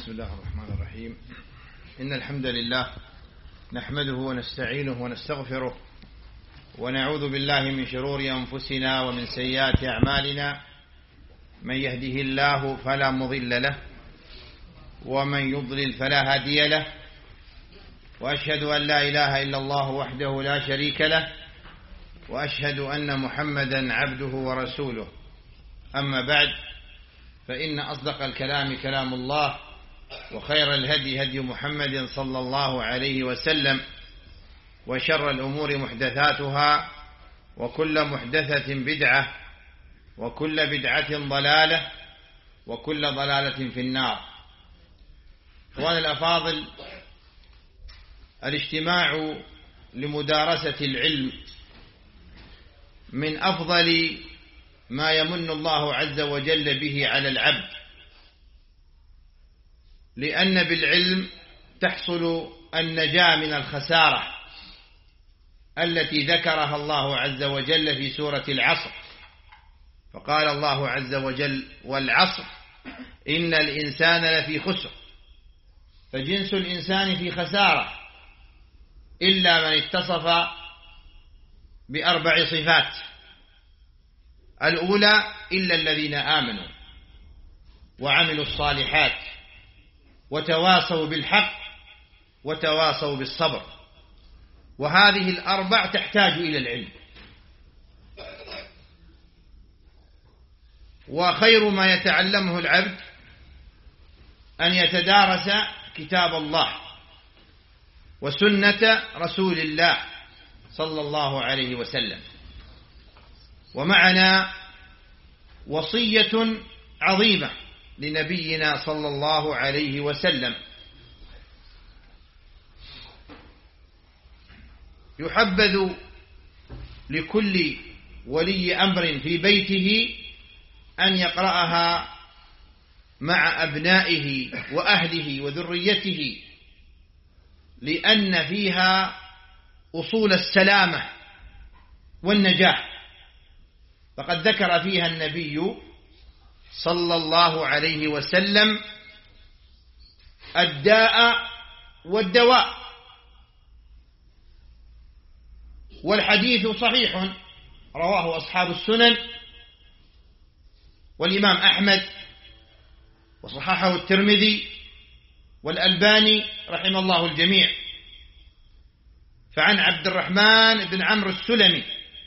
بسم الله الرحمن الرحيم. إن الحمد لله نحمده ونستعينه ونستغفره ونعوذ بالله من شرور أنفسنا ومن سيئات أعمالنا. من يهده الله فلا مضل له ومن يضلل فلا هادي له، وأشهد أن لا إله إلا الله وحده لا شريك له، وأشهد أن محمدا عبده ورسوله. أما بعد، فإن أصدق الكلام كلام الله، وخير الهدي هدي محمد صلى الله عليه وسلم، وشر الأمور محدثاتها، وكل محدثة بدعة، وكل بدعة ضلالة، وكل ضلالة في النار. إخواني الأفاضل، الاجتماع لمدارسة العلم من أفضل ما يمن الله عز وجل به على العبد، لأن بالعلم تحصل النجاة من الخسارة التي ذكرها الله عز وجل في سورة العصر. فقال الله عز وجل: والعصر إن الإنسان لفي خسر. فجنس الإنسان في خسارة إلا من اتصف بأربع صفات. الأولى: إلا الذين آمنوا وعملوا الصالحات وتواصوا بالحق وتواصوا بالصبر. وهذه الأربع تحتاج إلى العلم. وخير ما يتعلمه العبد أن يتدارس كتاب الله وسنة رسول الله صلى الله عليه وسلم. ومعنا وصية عظيمة لنبينا صلى الله عليه وسلم: يحبذ لكل ولي أمر في بيته أن يقرأها مع أبنائه وأهله وذريته، لأن فيها أصول السلامة والنجاح. فقد ذكر فيها النبي صلى الله عليه وسلم الداء والدواء. والحديث صحيح رواه أصحاب السنن والإمام أحمد، وصححه الترمذي والألباني رحم الله الجميع. فعن عبد الرحمن بن عمرو السلمي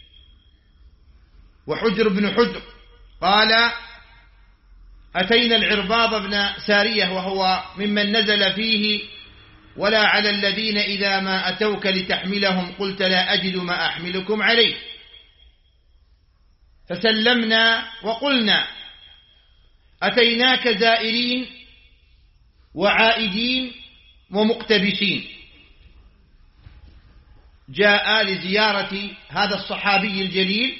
وحجر بن حجر قال: أتينا العرباض بن سارية وهو ممن نزل فيه: ولا على الذين إذا ما أتوك لتحملهم قلت لا أجد ما أحملكم عليه. فسلمنا وقلنا: أتيناك زائرين وعائدين ومقتبسين. جاء لزيارة هذا الصحابي الجليل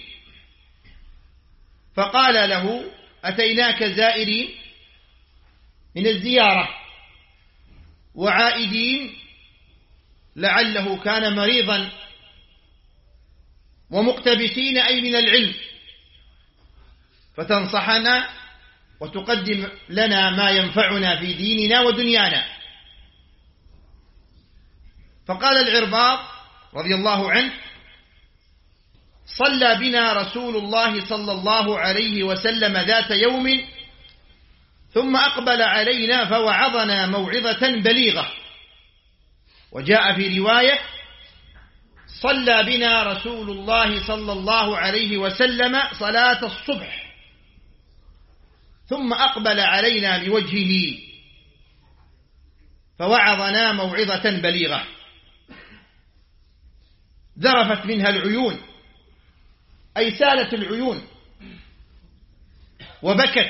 فقال له: أتيناك زائرين من الزيارة، وعائدين لعله كان مريضا، ومقتبسين أي من العلم، فتنصحنا وتقدم لنا ما ينفعنا في ديننا ودنيانا. فقال العرباض رضي الله عنه: صلى بنا رسول الله صلى الله عليه وسلم ذات يوم، ثم أقبل علينا فوعظنا موعظة بليغة. وجاء في رواية: صلى بنا رسول الله صلى الله عليه وسلم صلاة الصبح، ثم أقبل علينا بوجهه فوعظنا موعظة بليغة ذرفت منها العيون، أي سالت العيون، وبكت،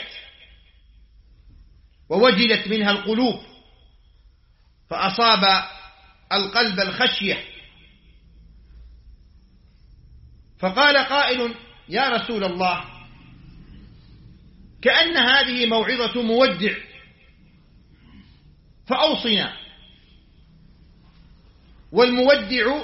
ووجلت منها القلوب، فأصاب القلب الخشية. فقال قائل: يا رسول الله، كأن هذه موعظة مودع، فأوصنا. والمودع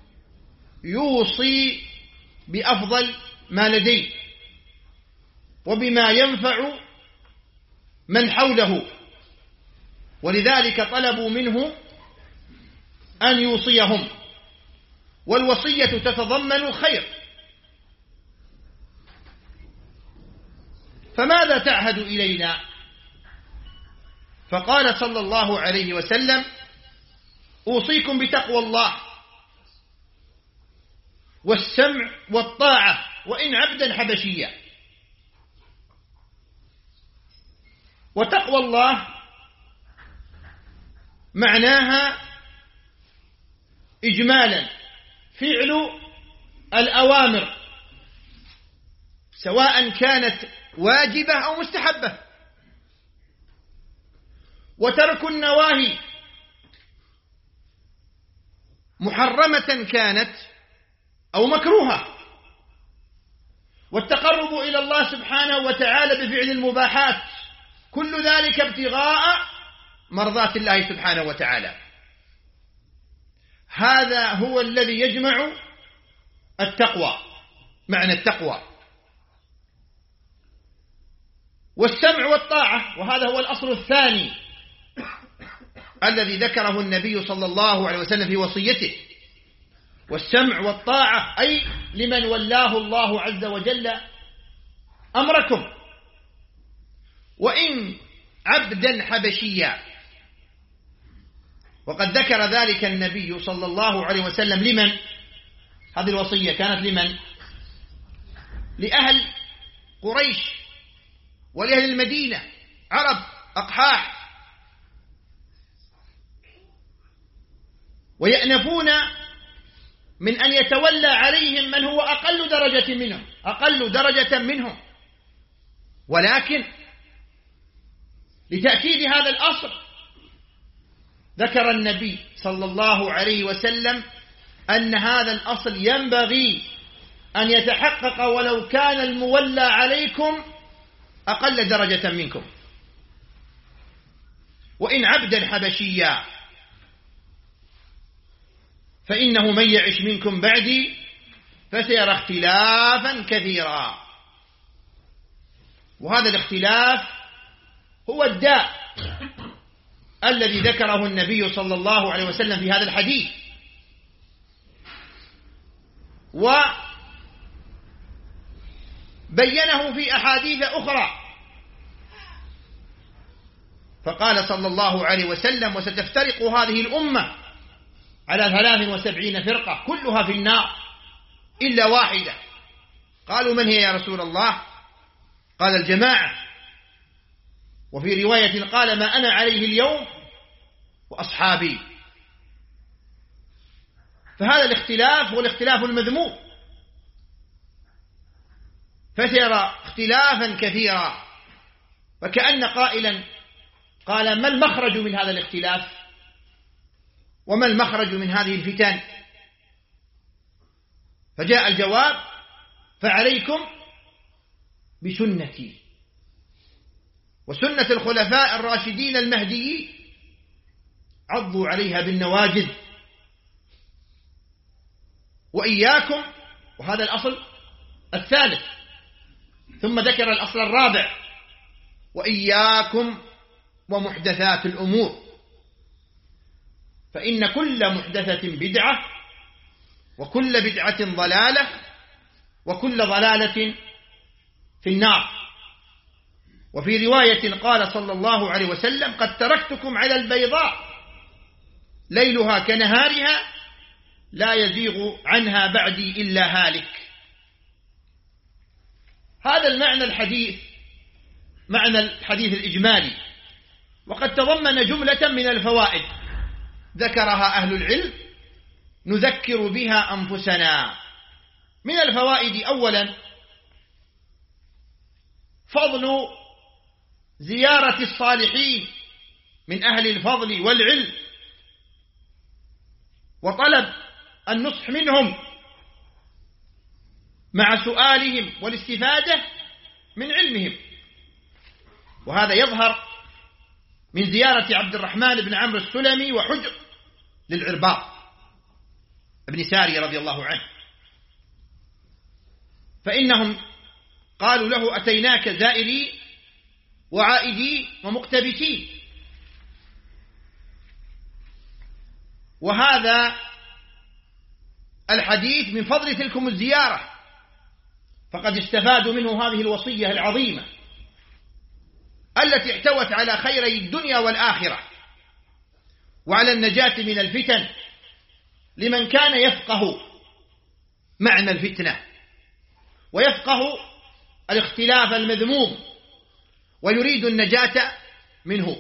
يوصي بأفضل ما لديه وبما ينفع من حوله، ولذلك طلبوا منه أن يوصيهم، والوصية تتضمن الخير. فماذا تعهد إلينا؟ فقال صلى الله عليه وسلم: أوصيكم بتقوى الله والسمع والطاعة وإن عبدا حبشيا. وتقوى الله معناها إجمالا فعل الأوامر سواء كانت واجبة أو مستحبة، وترك النواهي محرمة كانت أو مكروهة، والتقرب إلى الله سبحانه وتعالى بفعل المباحات، كل ذلك ابتغاء مرضات الله سبحانه وتعالى. هذا هو الذي يجمع التقوى، معنى التقوى. والسمع والطاعة، وهذا هو الأصل الثاني الذي ذكره النبي صلى الله عليه وسلم في وصيته. والسمع والطاعة أي لمن ولاه الله عز وجل أمركم، وإن عبدا حبشيا. وقد ذكر ذلك النبي صلى الله عليه وسلم لمن؟ هذه الوصية كانت لمن؟ لأهل قريش ولأهل المدينة، عرب أقحاح، ويأنفون من أن يتولى عليهم من هو أقل درجة منهم. ولكن لتأكيد هذا الأصل ذكر النبي صلى الله عليه وسلم أن هذا الأصل ينبغي أن يتحقق ولو كان المولى عليكم أقل درجة منكم، وإن عبدا حبشيا، فإنه من يعش منكم بعدي فسيرى اختلافا كثيرا. وهذا الاختلاف هو الداء الذي ذكره النبي صلى الله عليه وسلم في هذا الحديث، وبينه في أحاديث أخرى. فقال صلى الله عليه وسلم: وستفترق هذه الأمة على 73 فرقة كلها في النار إلا واحدة. قالوا: من هي يا رسول الله؟ قال: الجماعة. وفي رواية قال: ما أنا عليه اليوم وأصحابي. فهذا الاختلاف هو الاختلاف المذموم، فسيرى اختلافا كثيرا. فكأن قائلا قال: ما المخرج من هذا الاختلاف؟ وما المخرج من هذه الفتن؟ فجاء الجواب: فعليكم بسنتي وسنة الخلفاء الراشدين المهديين، عضوا عليها بالنواجذ، وإياكم، وهذا الأصل الثالث. ثم ذكر الأصل الرابع: وإياكم ومحدثات الأمور، فإن كل محدثة بدعة، وكل بدعة ضلالة، وكل ضلالة في النار. وفي رواية قال صلى الله عليه وسلم: قد تركتكم على البيضاء ليلها كنهارها لا يزيغ عنها بعدي إلا هالك. هذا المعنى معنى الحديث الإجمالي، وقد تضمن جملة من الفوائد ذكرها أهل العلم نذكر بها أنفسنا. من الفوائد: أولا، فضل زيارة الصالحين من أهل الفضل والعلم، وطلب النصح منهم مع سؤالهم والاستفادة من علمهم. وهذا يظهر من زيارة عبد الرحمن بن عمرو السلمي وحجر للعرباط بن ساري رضي الله عنه، فإنهم قالوا له: أتيناك زائري وعائدي ومقتبسين، وهذا الحديث من فضل تلكم الزيارة، فقد استفادوا منه هذه الوصية العظيمة التي احتوت على خيري الدنيا والآخرة وعلى النجاة من الفتن لمن كان يفقه معنى الفتنة ويفقه الاختلاف المذموم ويريد النجاة منه.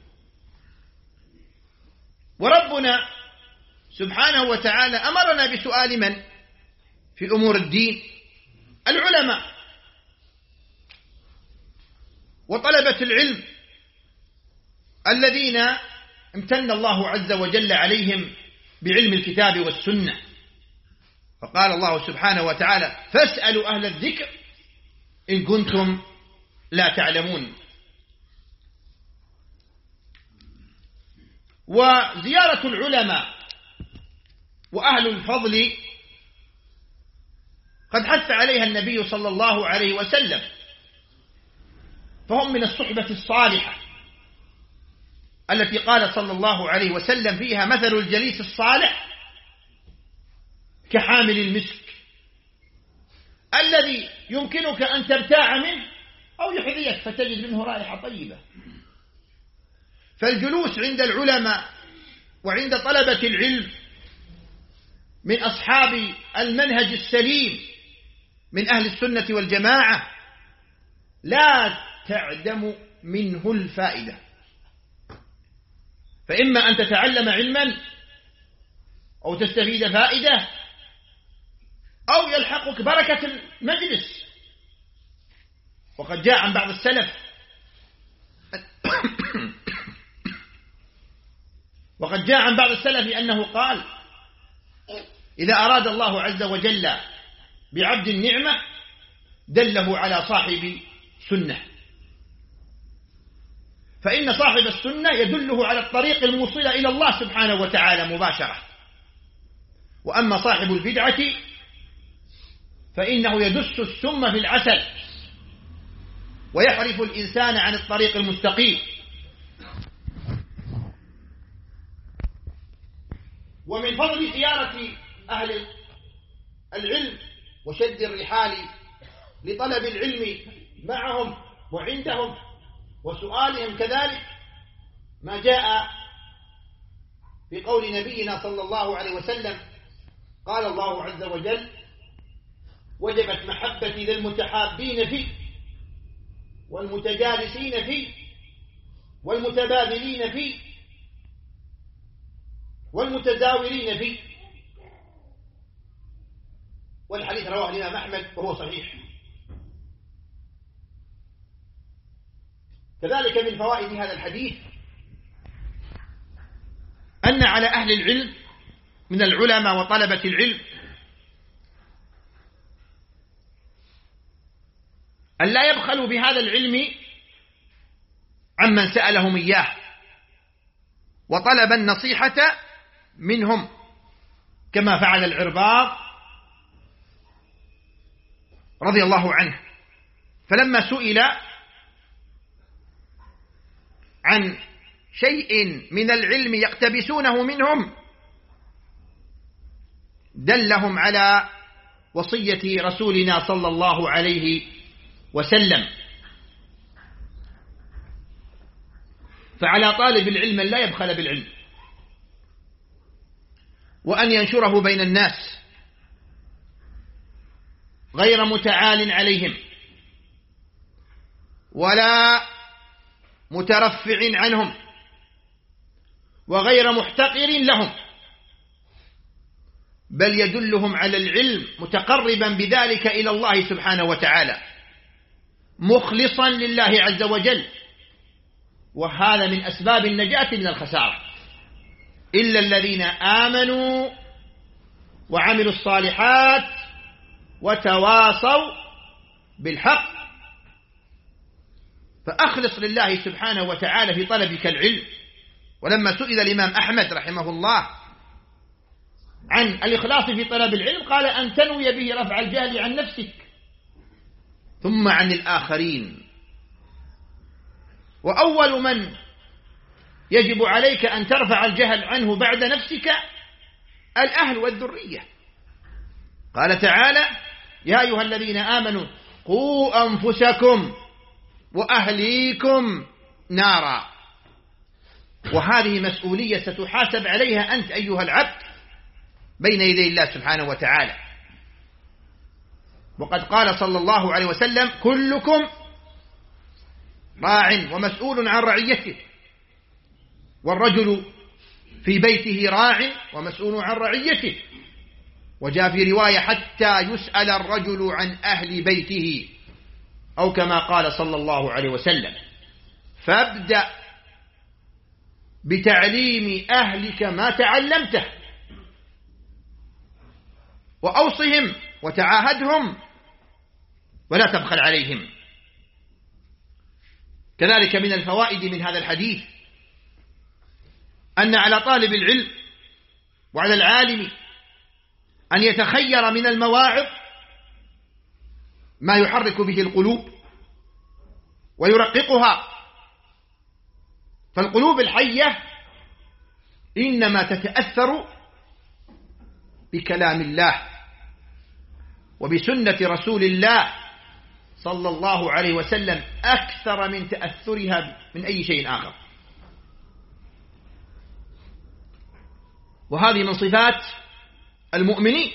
وربنا سبحانه وتعالى أمرنا بسؤال من في أمور الدين؟ العلماء وطلبة العلم الذين امتن الله عز وجل عليهم بعلم الكتاب والسنة، فقال الله سبحانه وتعالى: فاسألوا أهل الذكر إن كنتم لا تعلمون. وزيارة العلماء وأهل الفضل قد حث عليها النبي صلى الله عليه وسلم، فهم من الصحبة الصالحة التي قال صلى الله عليه وسلم فيها: مثل الجليس الصالح كحامل المسك الذي يمكنك أن تبتاع منه أو يحذيك فتجد منه رائحة طيبة. فالجلوس عند العلماء وعند طلبة العلم من أصحاب المنهج السليم من أهل السنة والجماعة لا تعدم منه الفائدة، فإما أن تتعلم علما أو تستفيد فائدة أو يلحقك بركة المجلس. وقد جاء عن بعض السلف أنه قال: إذا أراد الله عز وجل بعبد النعمة دله على صاحب سنة، فإن صاحب السنة يدله على الطريق الموصل إلى الله سبحانه وتعالى مباشرة، وأما صاحب البدعة فإنه يدس السم في العسل ويحرف الإنسان عن الطريق المستقيم. ومن فضل زيارة أهل العلم وشد الرحال لطلب العلم معهم وعندهم وسؤالهم كذلك ما جاء في قول نبينا صلى الله عليه وسلم: قال الله عز وجل: وجبت محبتي للمتحابين فيه والمتجالسين فيه والمتبادلين فيه والمتزاورين فيه. والحديث رواه الإمام أحمد وهو صحيح. كذلك من فوائد هذا الحديث أن على أهل العلم من العلماء وطلبة العلم أن لا يبخلوا بهذا العلم عمن سألهم إياه وطلب النصيحة منهم، كما فعل العرباض رضي الله عنه، فلما سئل عن شيء من العلم يقتبسونه منهم دلهم على وصية رسولنا صلى الله عليه وسلم. فعلى طالب العلم لا يبخل بالعلم وأن ينشره بين الناس غير متعال عليهم ولا مترفع عنهم وغير محتقر لهم، بل يدلهم على العلم متقربا بذلك إلى الله سبحانه وتعالى مخلصا لله عز وجل. وهذا من أسباب النجاة من الخسارة، إلا الذين آمنوا وعملوا الصالحات وتواصوا بالحق. فأخلص لله سبحانه وتعالى في طلبك العلم. ولما سئل الإمام أحمد رحمه الله عن الإخلاص في طلب العلم قال: أن تنوي به رفع الجهل عن نفسك ثم عن الآخرين. وأول من يجب عليك أن ترفع الجهل عنه بعد نفسك الأهل والذرية. قال تعالى: يا أيها الذين آمنوا قوا أنفسكم وأهليكم نارا. وهذه مسؤولية ستحاسب عليها أنت أيها العبد بين يدي الله سبحانه وتعالى. وقد قال صلى الله عليه وسلم: كلكم راع ومسؤول عن رعيته، والرجل في بيته راع ومسؤول عن رعيته. وجاء في رواية: حتى يسأل الرجل عن أهل بيته، أو كما قال صلى الله عليه وسلم. فابدأ بتعليم أهلك ما تعلمته، وأوصهم وتعاهدهم ولا تبخل عليهم. كذلك من الفوائد من هذا الحديث أن على طالب العلم وعلى العالم أن يتخير من المواعظ ما يحرك به القلوب ويرققها. فالقلوب الحية إنما تتأثر بكلام الله وبسنة رسول الله صلى الله عليه وسلم أكثر من تأثرها من أي شيء آخر. وهذه من صفات المؤمنين.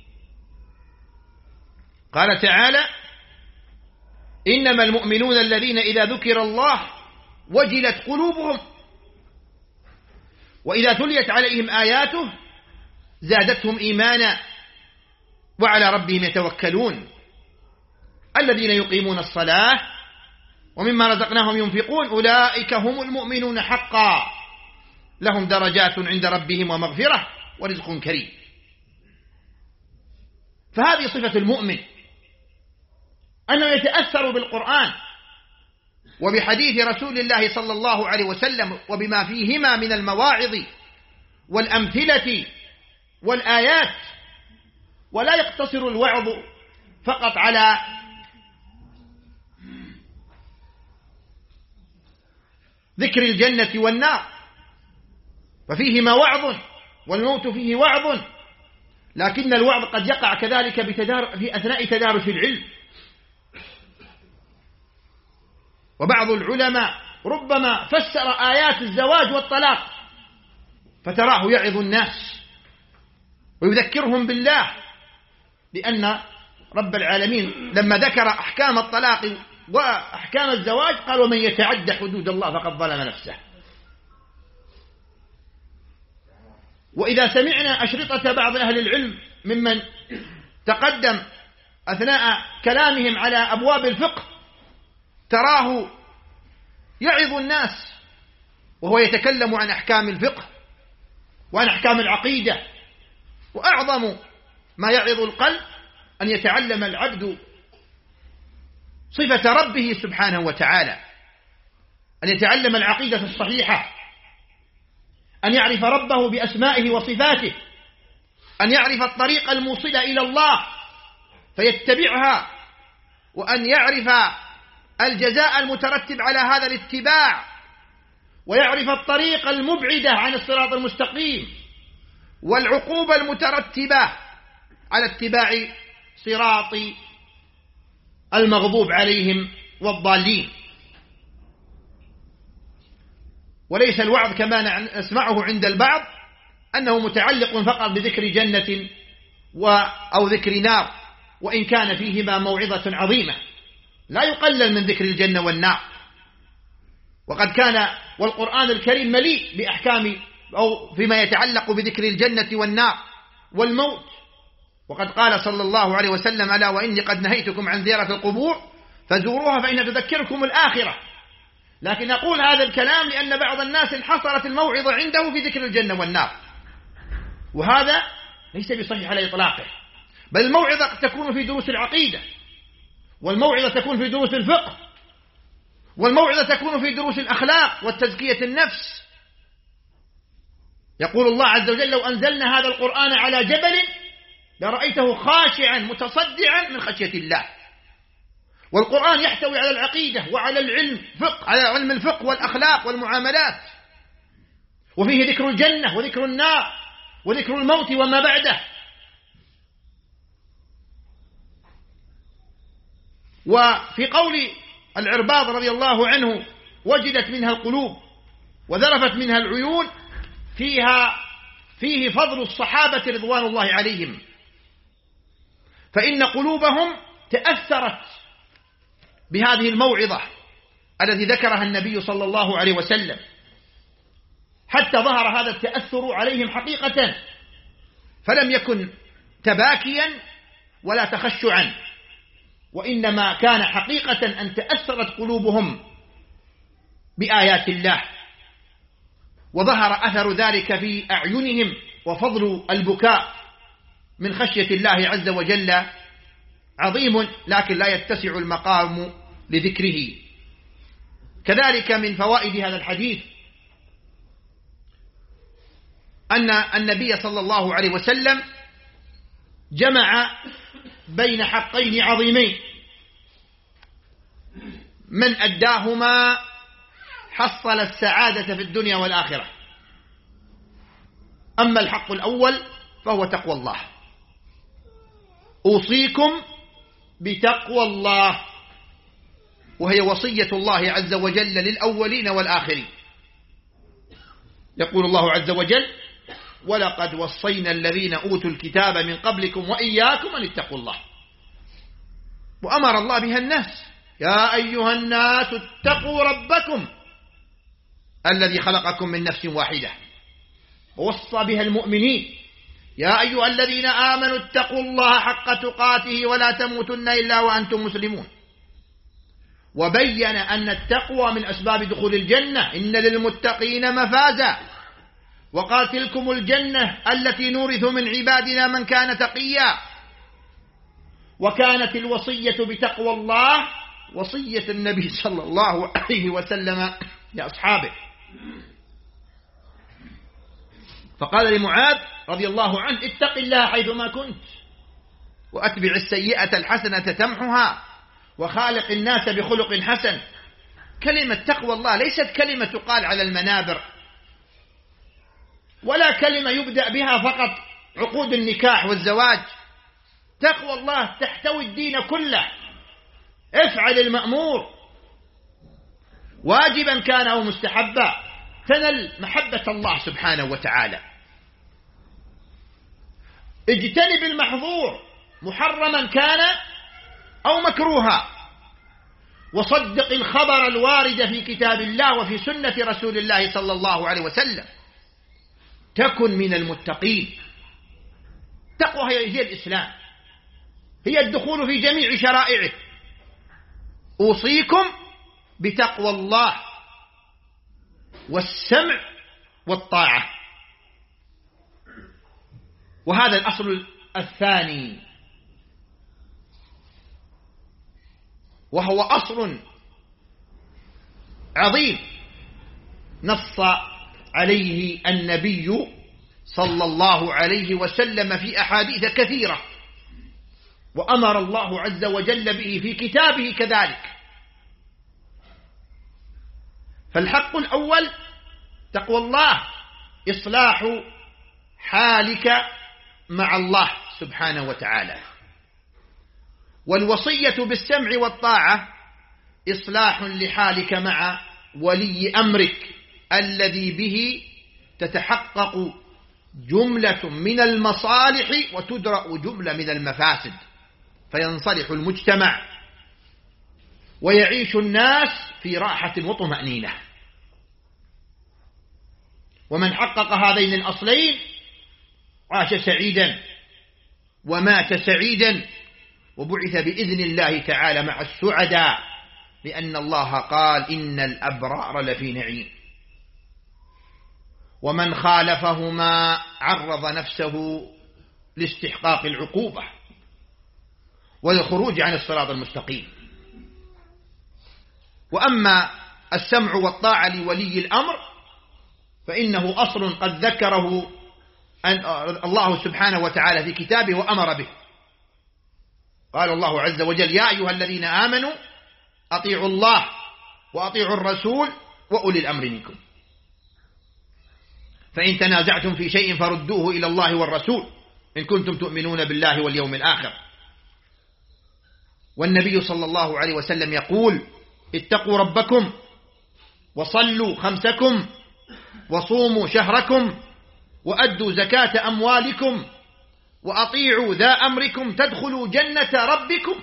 قال تعالى: إنما المؤمنون الذين إذا ذكر الله وجلت قلوبهم وإذا تليت عليهم آياته زادتهم إيمانا وعلى ربهم يتوكلون الذين يقيمون الصلاة ومما رزقناهم ينفقون أولئك هم المؤمنون حقا لهم درجات عند ربهم ومغفرة ورزق كريم. فهذه صفة المؤمن، أنه يتأثر بالقرآن وبحديث رسول الله صلى الله عليه وسلم وبما فيهما من المواعظ والأمثلة والآيات. ولا يقتصر الوعظ فقط على ذكر الجنة والنار، ففيهما وعظ والموت فيه وعظ، لكن الوعظ قد يقع كذلك في أثناء تدارس العلم. وبعض العلماء ربما فسر آيات الزواج والطلاق فتراه يعظ الناس ويذكرهم بالله، لأن رب العالمين لما ذكر أحكام الطلاق وأحكام الزواج قال: ومن يتعد حدود الله فقد ظلم نفسه. وإذا سمعنا أشرطة بعض أهل العلم ممن تقدم أثناء كلامهم على أبواب الفقه تراه يعظ الناس وهو يتكلم عن أحكام الفقه وعن أحكام العقيدة. وأعظم ما يعظ القلب أن يتعلم العبد صفة ربه سبحانه وتعالى، أن يتعلم العقيدة الصحيحة، أن يعرف ربه بأسمائه وصفاته، أن يعرف الطريق الموصل إلى الله فيتبعها، وأن يعرف الجزاء المترتب على هذا الاتباع، ويعرف الطريق المبعدة عن الصراط المستقيم والعقوبة المترتبة على اتباع صراط المغضوب عليهم والضالين. وليس الوعظ كما نسمعه عند البعض أنه متعلق فقط بذكر جنة أو ذكر نار، وإن كان فيهما موعظة عظيمة لا يقلل من ذكر الجنة والنار. وقد كان والقرآن الكريم مليء بأحكام أو فيما يتعلق بذكر الجنة والنار والموت. وقد قال صلى الله عليه وسلم: ألا وإني قد نهيتكم عن زيارة القبور فزوروها فإن تذكركم الآخرة. لكن أقول هذا الكلام لأن بعض الناس انحصرت الموعظة عنده في ذكر الجنة والنار، وهذا ليس بصحيح على إطلاقه. بل الموعظة تكون في دروس العقيدة، والموعظة تكون في دروس الفقه، والموعظة تكون في دروس الأخلاق والتزكية النفس. يقول الله عز وجل: لو أنزلنا هذا القرآن على جبل لرأيته خاشعا متصدعا من خشية الله. والقرآن يحتوي على العقيدة وعلى العلم فقه، على علم الفقه والأخلاق والمعاملات، وفيه ذكر الجنة وذكر النار وذكر الموت وما بعده. وفي قول العرباض رضي الله عنه وجدت منها القلوب وذرفت منها العيون، فيه فضل الصحابة رضوان الله عليهم، فإن قلوبهم تأثرت بهذه الموعظة التي ذكرها النبي صلى الله عليه وسلم، حتى ظهر هذا التأثر عليهم حقيقة، فلم يكن تباكيا ولا تخشعا، وإنما كان حقيقة أن تأثرت قلوبهم بآيات الله، وظهر أثر ذلك في أعينهم، وفضل البكاء من خشية الله عز وجل عظيم، لكن لا يتسع المقام لذكره. كذلك من فوائد هذا الحديث أن النبي صلى الله عليه وسلم جمع بين حقين عظيمين، من أداهما حصل السعادة في الدنيا والآخرة. أما الحق الأول فهو تقوى الله، أوصيكم بتقوى الله، وهي وصية الله عز وجل للأولين والآخرين. يقول الله عز وجل: ولقد وصينا الذين أوتوا الكتاب من قبلكم وإياكم أن اتقوا الله. وأمر الله بها الناس: يا أيها الناس اتقوا ربكم الذي خلقكم من نفس واحدة. ووصى بها المؤمنين: يا أيها الذين آمنوا اتقوا الله حق تقاته ولا تموتن إلا وأنتم مسلمون. وبين أن التقوى من أسباب دخول الجنة: إن للمتقين مفازا. وقال: تلكم الجنة التي نورث من عبادنا من كان تقيا. وكانت الوصية بتقوى الله وصية النبي صلى الله عليه وسلم لأصحابه، فقال لمعاذ رضي الله عنه: اتق الله حيثما كنت، وأتبع السيئة الحسنة تمحها، وخالق الناس بخلق حسن. كلمة تقوى الله ليست كلمة تقال على المنابر، ولا كلمة يبدأ بها فقط عقود النكاح والزواج. تقوى الله تحتوي الدين كله. افعل المأمور واجبا كان أو مستحبا، تنل محبة الله سبحانه وتعالى. اجتنب المحظور محرما كان أو مكروها، وصدق الخبر الوارد في كتاب الله وفي سنة رسول الله صلى الله عليه وسلم، تكن من المتقين. تقوى هي الإسلام، هي الدخول في جميع شرائعه. أوصيكم بتقوى الله والسمع والطاعة. وهذا الأصل الثاني، وهو أصل عظيم نص عليه النبي صلى الله عليه وسلم في أحاديث كثيرة، وأمر الله عز وجل به في كتابه كذلك. فالحق الأول تقوى الله، إصلاح حالك مع الله سبحانه وتعالى. والوصية بالسمع والطاعة إصلاح لحالك مع ولي أمرك الذي به تتحقق جملة من المصالح وتدرأ جملة من المفاسد، فينصلح المجتمع ويعيش الناس في راحة وطمأنينة. ومن حقق هذين الأصلين عاش سعيدا ومات سعيدا، وبعث بإذن الله تعالى مع السعداء، لأن الله قال: إن الأبرار لفي نعيم. ومن خالفهما عرض نفسه لاستحقاق العقوبة والخروج عن الصراط المستقيم. وأما السمع والطاعة لولي الأمر فإنه أصل قد ذكره الله سبحانه وتعالى في كتابه وأمر به. قال الله عز وجل: يا أيها الذين آمنوا أطيعوا الله وأطيعوا الرسول وأولي الأمر منكم. فإن تنازعتم في شيء فردوه إلى الله والرسول إن كنتم تؤمنون بالله واليوم الآخر. والنبي صلى الله عليه وسلم يقول: اتقوا ربكم وصلوا خمسكم وصوموا شهركم وأدوا زكاة أموالكم وأطيعوا ذا أمركم تدخلوا جنة ربكم.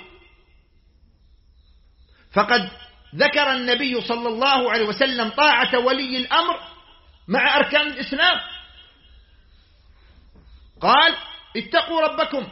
فقد ذكر النبي صلى الله عليه وسلم طاعة ولي الأمر مع أركان الإسلام. قال: اتقوا ربكم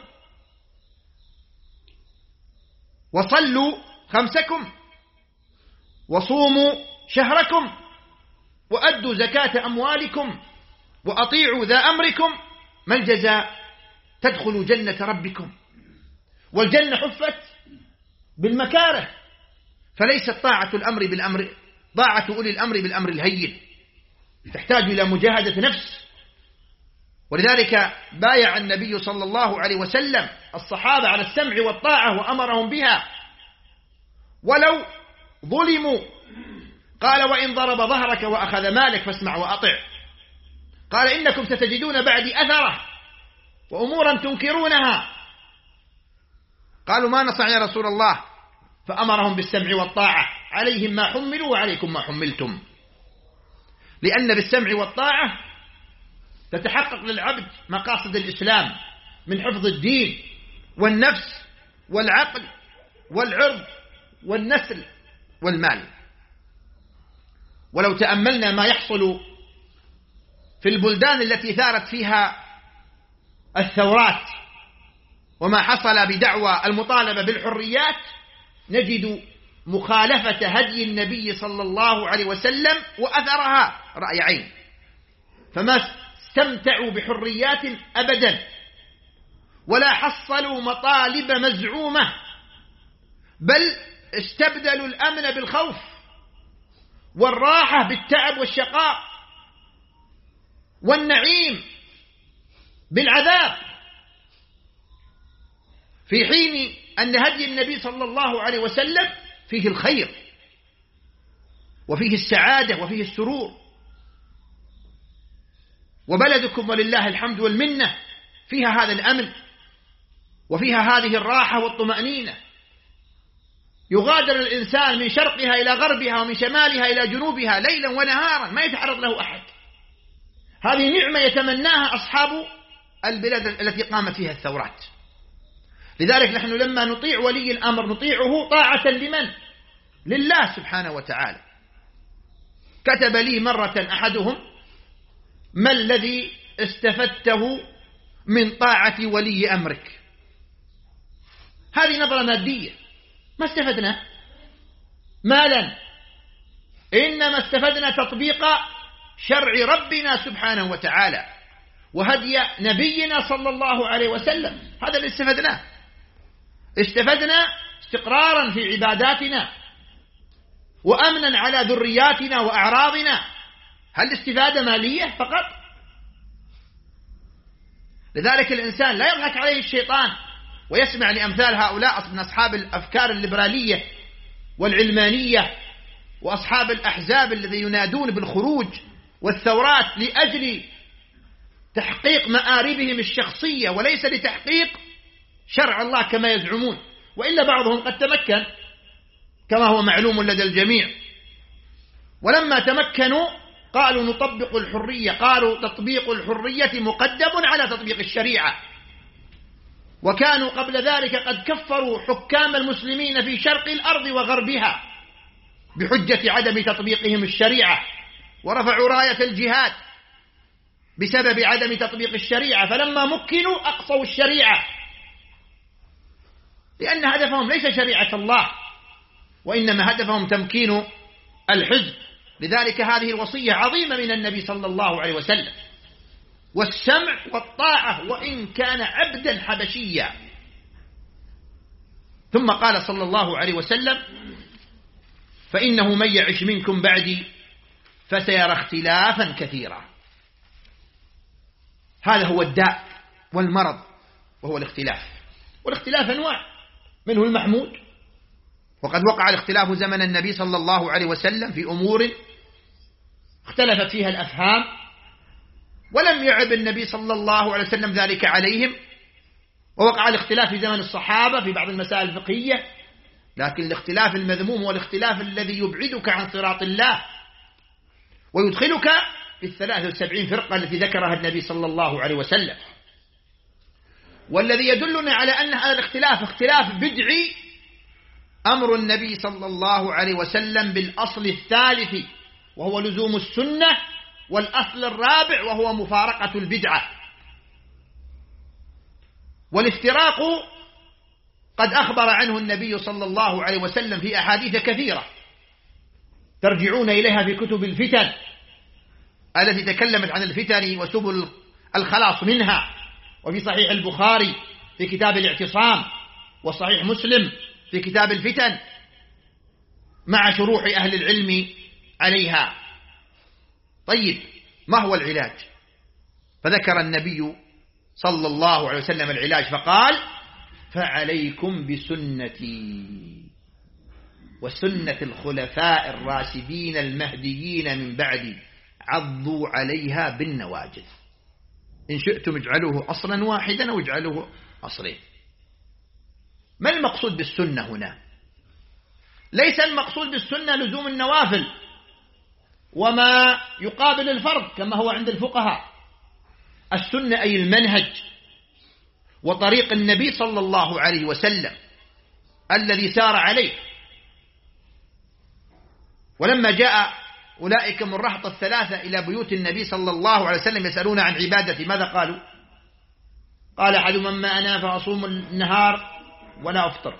وصلوا خمسكم وصوموا شهركم وأدوا زكاة أموالكم وأطيعوا ذا أمركم. ما الجزاء؟ تدخلوا جنة ربكم. والجنة حفت بالمكاره، فليست طاعة الأمر بالأمر، طاعة أولي الأمر بالأمر الهين، تحتاج إلى مجاهدة نفس. ولذلك بايع النبي صلى الله عليه وسلم الصحابة على السمع والطاعة وأمرهم بها ولو ظلموا. قال: وإن ضرب ظهرك وأخذ مالك فاسمع وأطع. قال: إنكم ستجدون بعدي أثرة وأمورا تنكرونها. قالوا: ما نصنع يا رسول الله؟ فأمرهم بالسمع والطاعة، عليهم ما حملوا وعليكم ما حملتم. لأن بالسمع والطاعة تتحقق للعبد مقاصد الإسلام من حفظ الدين والنفس والعقل والعرض والنسل والمال. ولو تأملنا ما يحصل في البلدان التي ثارت فيها الثورات وما حصل بدعوى المطالبة بالحريات، نجد مخالفة هدي النبي صلى الله عليه وسلم وأثرها رأي عين. فما استمتعوا بحريات أبدا ولا حصلوا مطالب مزعومة، بل استبدلوا الأمن بالخوف والراحة بالتعب والشقاء والنعيم بالعذاب، في حين أن هدي النبي صلى الله عليه وسلم فيه الخير وفيه السعادة وفيه السرور. وبلدكم ولله الحمد والمنة فيها هذا الأمن وفيها هذه الراحة والطمأنينة. يغادر الإنسان من شرقها إلى غربها ومن شمالها إلى جنوبها ليلا ونهارا ما يتعرض له أحد. هذه نعمة يتمناها أصحاب البلاد التي قامت فيها الثورات. لذلك نحن لما نطيع ولي الأمر نطيعه طاعة لمن؟ لله سبحانه وتعالى. كتب لي مرة أحدهم: ما الذي استفدته من طاعة ولي أمرك؟ هذه نظرة مادية، ما استفدنا مالا، إنما استفدنا تطبيق شرع ربنا سبحانه وتعالى وهدي نبينا صلى الله عليه وسلم. هذا اللي استفدناه. استفدنا استقرارا في عباداتنا وأمنا على ذرياتنا وأعراضنا. هل استفادة مالية فقط؟ لذلك الإنسان لا يضحك عليه الشيطان ويسمع لأمثال هؤلاء من أصحاب الأفكار الليبرالية والعلمانية وأصحاب الأحزاب الذي ينادون بالخروج والثورات لأجل تحقيق مآربهم الشخصية وليس لتحقيق شرع الله كما يزعمون. وإلا بعضهم قد تمكن كما هو معلوم لدى الجميع، ولما تمكنوا قالوا نطبق الحرية. قالوا تطبيق الحرية مقدم على تطبيق الشريعة. وكانوا قبل ذلك قد كفروا حكام المسلمين في شرق الأرض وغربها بحجة عدم تطبيقهم الشريعة، ورفعوا راية الجهاد بسبب عدم تطبيق الشريعة. فلما مكنوا أقصوا الشريعة، لأن هدفهم ليس شريعة الله وإنما هدفهم تمكين الحزب. لذلك هذه الوصية عظيمة من النبي صلى الله عليه وسلم، والسمع والطاعة وإن كان عبدا حبشيا. ثم قال صلى الله عليه وسلم: فإنه من يعش منكم بعدي فسيرى اختلافا كثيرا. هذا هو الداء والمرض وهو الاختلاف. والاختلاف أنواع، منه المحمود، وقد وقع الاختلاف زمن النبي صلى الله عليه وسلم في أمور اختلفت فيها الأفهام ولم يعب النبي صلى الله عليه وسلم ذلك عليهم، ووقع الاختلاف في زمن الصحابة في بعض المسائل الفقهية، لكن الاختلاف المذموم هو الاختلاف الذي يبعدك عن صراط الله ويدخلك في 73 فرقة التي ذكرها النبي صلى الله عليه وسلم. والذي يدلنا على أن هذا الاختلاف اختلاف بدعي أمر النبي صلى الله عليه وسلم بالأصل الثالث وهو لزوم السنة، والأصل الرابع وهو مفارقة البدعة. والافتراق قد أخبر عنه النبي صلى الله عليه وسلم في أحاديث كثيرة ترجعون إليها في كتب الفتن التي تكلمت عن الفتن وسبل الخلاص منها، وفي صحيح البخاري في كتاب الاعتصام، وصحيح مسلم في كتاب الفتن، مع شروح أهل العلم عليها. طيب، ما هو العلاج؟ فذكر النبي صلى الله عليه وسلم العلاج فقال: فعليكم بسنتي وسنة الخلفاء الراشدين المهديين من بعدي، عضوا عليها بالنواجذ. إن شئتم اجعلوه أصلا واحدا أو اجعلوه أصلين. ما المقصود بالسنة هنا؟ ليس المقصود بالسنة لزوم النوافل وما يقابل الفرض كما هو عند الفقهاء. السنة أي المنهج وطريق النبي صلى الله عليه وسلم الذي سار عليه. ولما جاء أولئك من رهط الثلاثة إلى بيوت النبي صلى الله عليه وسلم يسألون عن عبادته، ماذا قالوا؟ قال أحدهم: أما أنا فأصوم النهار ولا أفطر.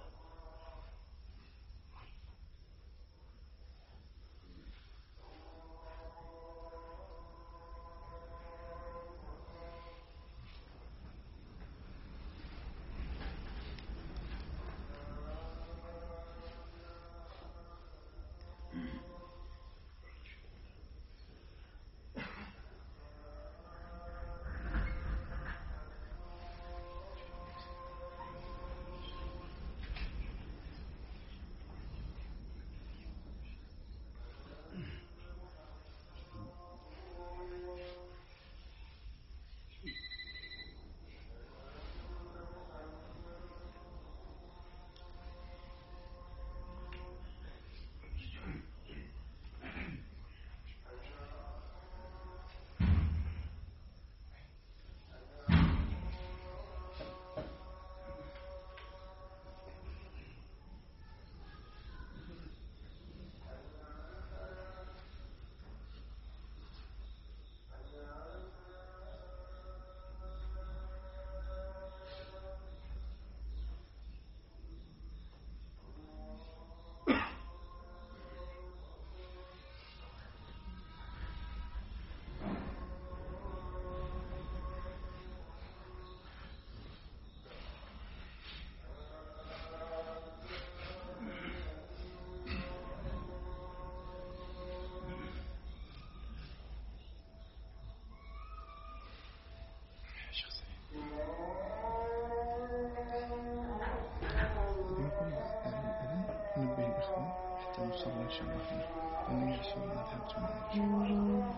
إن شاء الله.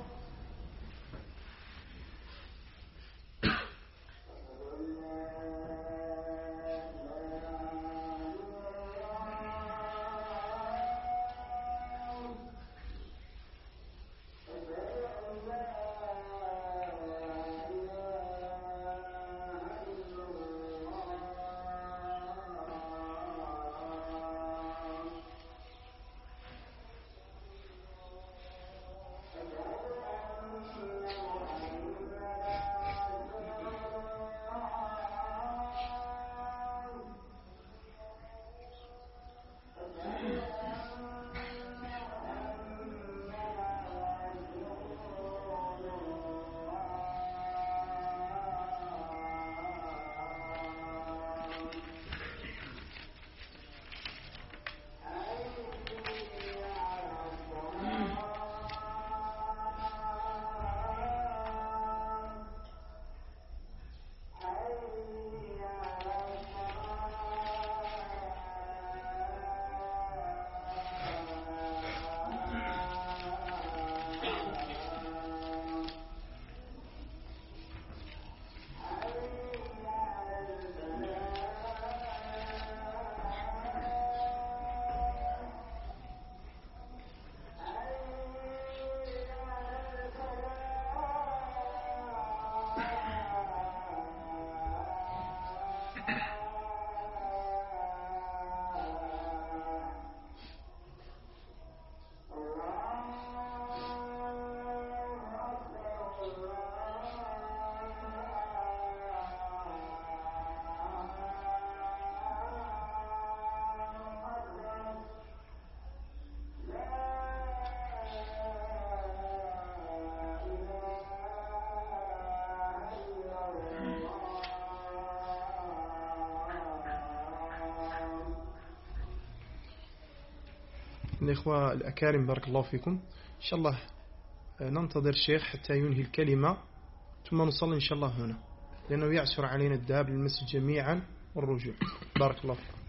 الإخوة الأكارم بارك الله فيكم. إن شاء الله ننتظر الشيخ حتى ينهي الكلمة ثم نصلي إن شاء الله هنا، لأنه يعسر علينا الذهاب للمسجد جميعا والرجوع. بارك الله فيكم.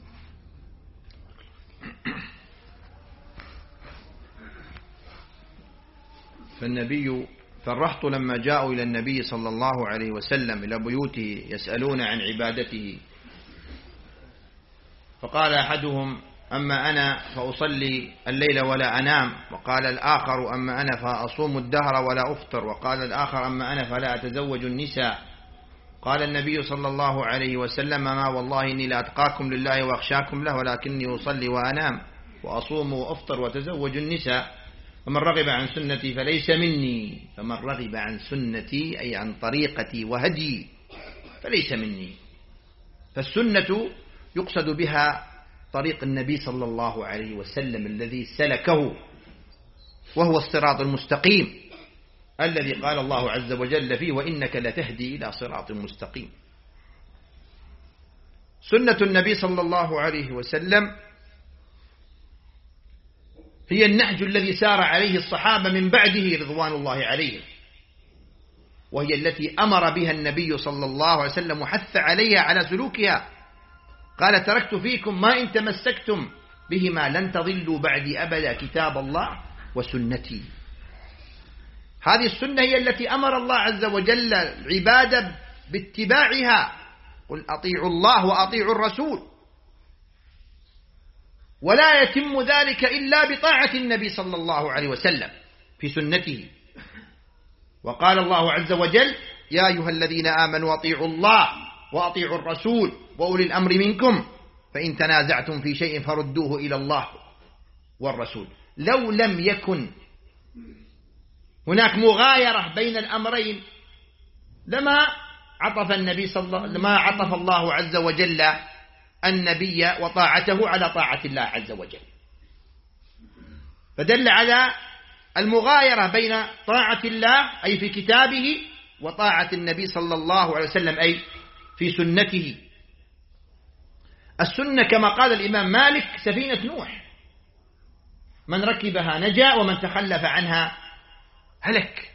فالرهط لما جاءوا إلى النبي صلى الله عليه وسلم إلى بيوته يسألون عن عبادته، فقال أحدهم: أما أنا فأصلي الليل ولا أنام، وقال الآخر: أما أنا فأصوم الدهر ولا أفطر، وقال الآخر: أما أنا فلا أتزوج النساء. قال النبي صلى الله عليه وسلم: ما والله إني لأتقاكم لله وأخشاكم له، ولكني أصلي وأنام وأصوم وأفطر وأتزوج النساء، فمن رغب عن سنتي فليس مني. فمن رغب عن سنتي أي عن طريقتي وهدي فليس مني. فالسنة يقصد بها طريق النبي صلى الله عليه وسلم الذي سلكه، وهو الصراط المستقيم الذي قال الله عز وجل فيه: وإنك لتهدي إلى صراط مستقيم. سنة النبي صلى الله عليه وسلم هي النهج الذي سار عليه الصحابة من بعده رضوان الله عليهم، وهي التي أمر بها النبي صلى الله عليه وسلم وحث عليها على سلوكها. قال: تركت فيكم ما إن تمسكتم بهما لن تضلوا بعدي أبدا، كتاب الله وسنتي. هذه السنة هي التي أمر الله عز وجل العباد باتباعها: قل أطيعوا الله وأطيعوا الرسول. ولا يتم ذلك إلا بطاعة النبي صلى الله عليه وسلم في سنته. وقال الله عز وجل: يا أيها الذين آمنوا أطيعوا الله وأطيعوا الرسول وأولي الأمر منكم فإن تنازعتم في شيء فردوه إلى الله والرسول. لو لم يكن هناك مغايرة بين الأمرين لما عطف الله عز وجل النبي وطاعته على طاعة الله عز وجل، فدل على المغايرة بين طاعة الله أي في كتابه وطاعة النبي صلى الله عليه وسلم أي في سنته. السنة كما قال الإمام مالك سفينة نوح، من ركبها نجا ومن تخلف عنها هلك.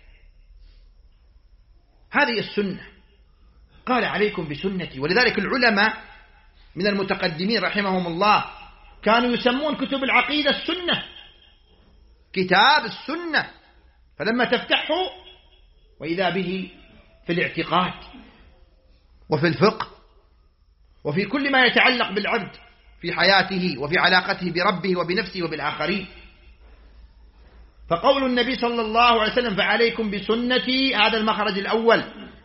هذه السنة. قال: عليكم بسنتي. ولذلك العلماء من المتقدمين رحمهم الله كانوا يسمون كتب العقيدة السنة، كتاب السنة. فلما تفتحه وإذا به في الاعتقاد وفي الفقه وفي كل ما يتعلق بالعبد في حياته وفي علاقته بربه وبنفسه وبالآخرين. فقول النبي صلى الله عليه وسلم: فعليكم بسنتي، هذا المخرج الأول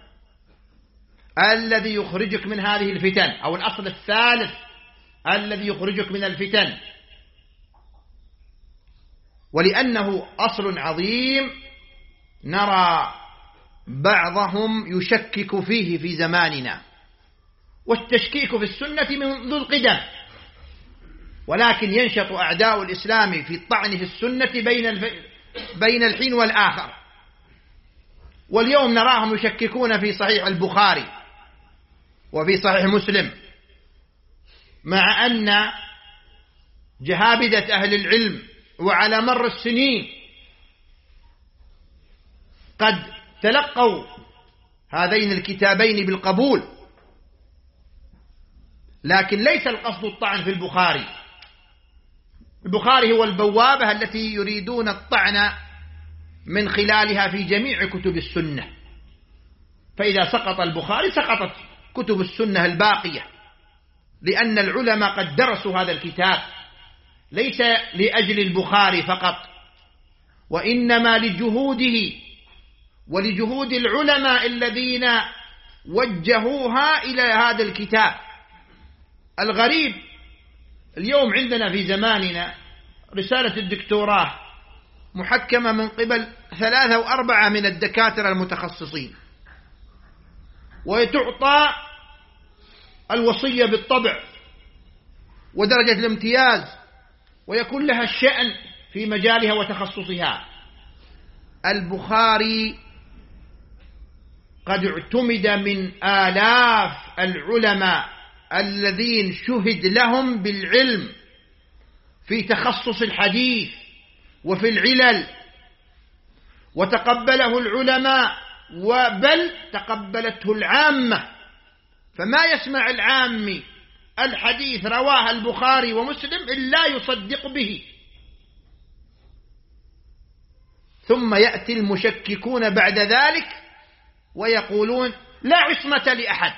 الذي يخرجك من هذه الفتن، أو الأصل الثالث الذي يخرجك من الفتن. ولأنه أصل عظيم نرى بعضهم يشكك فيه في زماننا، والتشكيك في السنة منذ القدم، ولكن ينشط أعداء الإسلام في الطعن في السنة بين الحين والآخر. واليوم نراهم يشككون في صحيح البخاري وفي صحيح مسلم، مع أن جهابذة أهل العلم وعلى مر السنين قد تلقوا هذين الكتابين بالقبول، لكن ليس القصد الطعن في البخاري. البخاري هو البوابة التي يريدون الطعن من خلالها في جميع كتب السنة، فإذا سقط البخاري سقطت كتب السنة الباقية، لأن العلماء قد درسوا هذا الكتاب ليس لأجل البخاري فقط، وإنما لجهوده ولجهود العلماء الذين وجهوها إلى هذا الكتاب. الغريب اليوم عندنا في زماننا رسالة الدكتوراه محكمة من قبل 3 أو 4 من الدكاترة المتخصصين، وتعطى الوصية بالطبع ودرجة الامتياز، ويكون لها الشأن في مجالها وتخصصها. البخاري قد اعتمد من آلاف العلماء الذين شهد لهم بالعلم في تخصص الحديث وفي العلل، وتقبله العلماء وبل تقبلته العامة، فما يسمع العامي الحديث رواه البخاري ومسلم إلا يصدق به. ثم يأتي المشككون بعد ذلك ويقولون لا عصمة لأحد،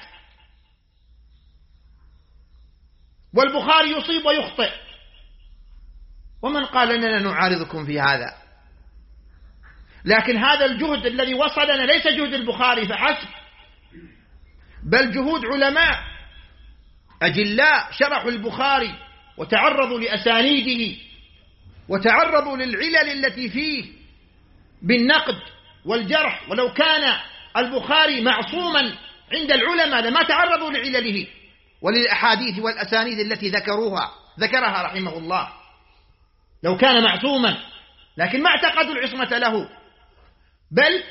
والبخاري يصيب ويخطئ، ومن قال أننا نعارضكم في هذا؟ لكن هذا الجهد الذي وصلنا ليس جهد البخاري فحسب، بل جهود علماء أجلاء شرحوا البخاري وتعرضوا لأسانيده وتعرضوا للعلل التي فيه بالنقد والجرح. ولو كان البخاري معصوما عند العلماء لما تعرضوا لعلله وللأحاديث والأسانيد التي ذكرها رحمه الله، لو كان معصوما، لكن ما اعتقدوا العصمة له، بل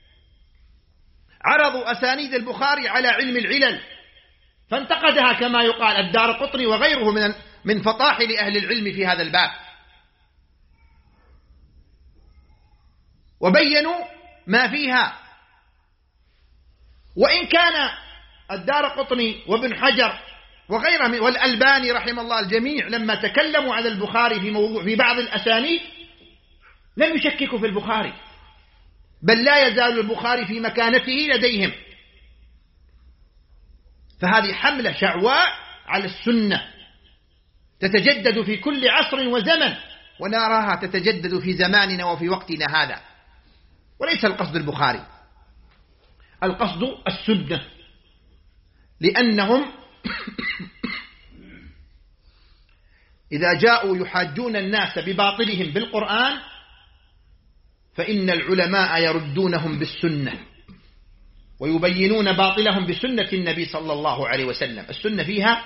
عرضوا أسانيد البخاري على علم العلل فانتقدها كما يقال الدارقطني وغيره من فطاحل أهل العلم في هذا الباب، وبينوا ما فيها. وإن كان الدارقطني وابن حجر وغيره والألباني رحمه الله الجميع لما تكلموا عن البخاري في بعض الأسانيد لم يشككوا في البخاري، بل لا يزال البخاري في مكانته لديهم. فهذه حملة شعواء على السنة تتجدد في كل عصر وزمن، ونراها تتجدد في زماننا وفي وقتنا هذا. وليس القصد البخاري، القصد السنة، لأنهم إذا جاءوا يحاجون الناس بباطلهم بالقرآن فإن العلماء يردونهم بالسنة ويبينون باطلهم بسنة النبي صلى الله عليه وسلم. السنة فيها